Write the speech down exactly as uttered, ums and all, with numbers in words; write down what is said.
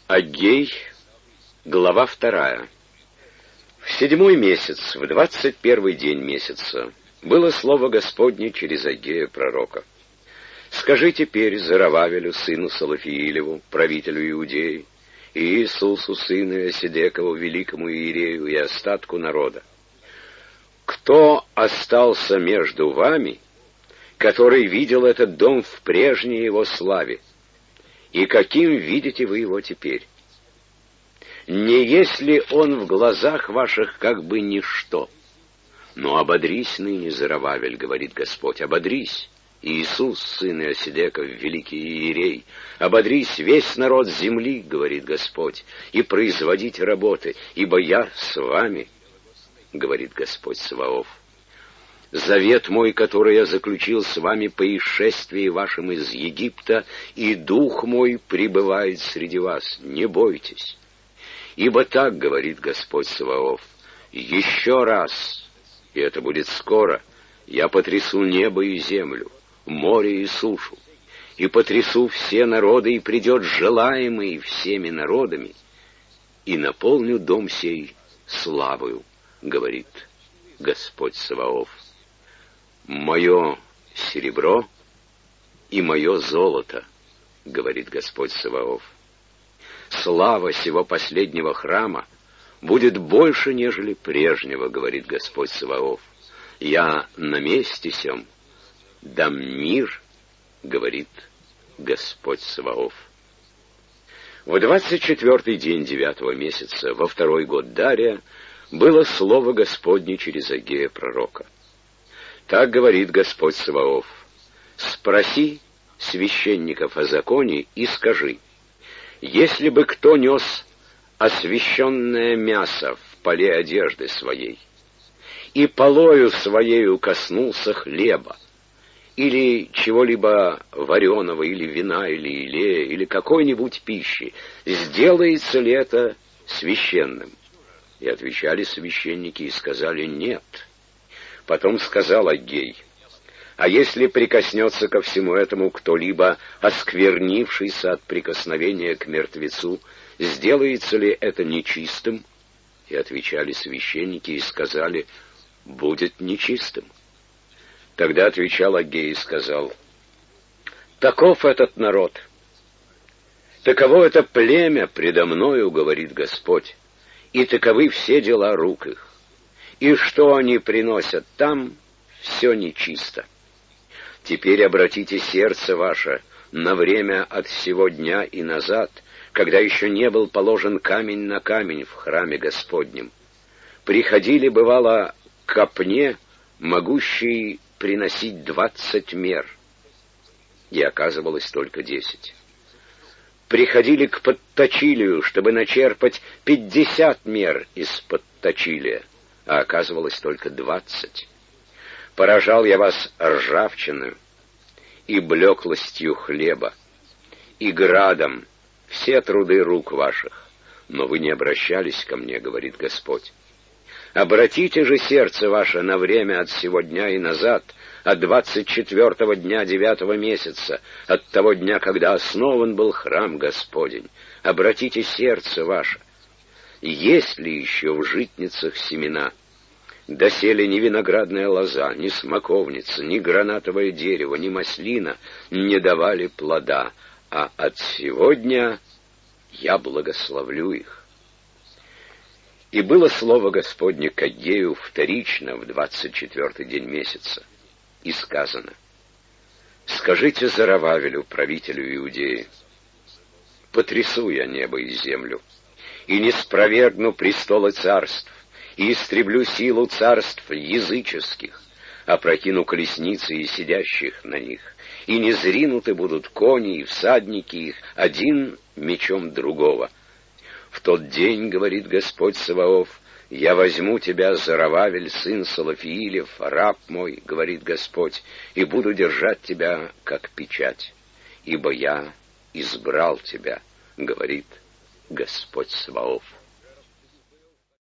Аггей, глава вторая. В седьмой месяц, в двадцать первый день месяца, было слово Господне через Аггея пророка. «Скажи теперь Зоровавелю, сыну Салафиилеву, правителю Иудеи, и Иисусу, сыну Иосидекову, великому иерею и остатку народа: кто остался между вами, который видел этот дом в прежней его славе, и каким видите вы его теперь? Не есть ли он в глазах ваших как бы ничто? Но ободрись ныне, Зоровавель, говорит Господь, ободрись, Иисус, сын Иосидеков, великий иерей, ободрись весь народ земли, говорит Господь, и производите работы, ибо я с вами, говорит Господь Саваоф. Завет мой, который я заключил с вами по исшествии вашим из Египта, и дух мой пребывает среди вас, не бойтесь. Ибо так говорит Господь Саваоф: еще раз, и это будет скоро, я потрясу небо и землю, море и сушу, и потрясу все народы, и придет желаемый всеми народами, и наполню дом сей славою, говорит Господь Саваоф. Мое серебро и мое золото, говорит Господь Саваоф. Слава сего последнего храма будет больше, нежели прежнего, говорит Господь Саваоф. Я на месте сем дам мир, говорит Господь Саваоф. В двадцать четвертый день девятого месяца, во второй год Дария, было слово Господне через Аггея пророка. Так говорит Господь Саваоф: спроси священников о законе и скажи: если бы кто нес освященное мясо в поле одежды своей, и полою своею коснулся хлеба, или чего-либо вареного, или вина, или илея, или какой-нибудь пищи, сделается ли это священным? И отвечали священники и сказали: нет. Потом сказал Аггей: а если прикоснется ко всему этому кто-либо, осквернившийся от прикосновения к мертвецу, сделается ли это нечистым? И отвечали священники и сказали: будет нечистым. Тогда отвечал Аггей и сказал: таков этот народ, таково это племя предо мною, говорит Господь, и таковы все дела рук их. И что они приносят там, все нечисто. Теперь обратите сердце ваше на время от сего дня и назад, когда еще не был положен камень на камень в храме Господнем. Приходили, бывало, к копне, могущей приносить двадцать мер, и оказывалось только десять. Приходили к подточилию, чтобы начерпать пятьдесят мер из подточилия, а оказывалось только двадцать. Поражал я вас ржавчиною и блеклостью хлеба, и градом все труды рук ваших, но вы не обращались ко мне, говорит Господь. Обратите же сердце ваше на время от сего дня и назад, от двадцать четвертого дня девятого месяца, от того дня, когда основан был храм Господень. Обратите сердце ваше. Есть ли еще в житницах семена? Доселе ни виноградная лоза, ни смоковница, ни гранатовое дерево, ни маслина не давали плода, а от сегодня я благословлю их. И было слово Господне к Аггею вторично в двадцать четвертый день месяца, и сказано: скажите Зоровавелю, правителю Иудеи: потрясу я небо и землю, и не спровергну престолы царств, и истреблю силу царств языческих, опрокину колесницы и сидящих на них, и не зринуты будут кони и всадники их, один мечом другого. В тот день, говорит Господь Саваоф, я возьму тебя, Зоровавель, сын Салафиилев, раб мой, говорит Господь, и буду держать тебя, как печать, ибо я избрал тебя, говорит Господь Саваоф.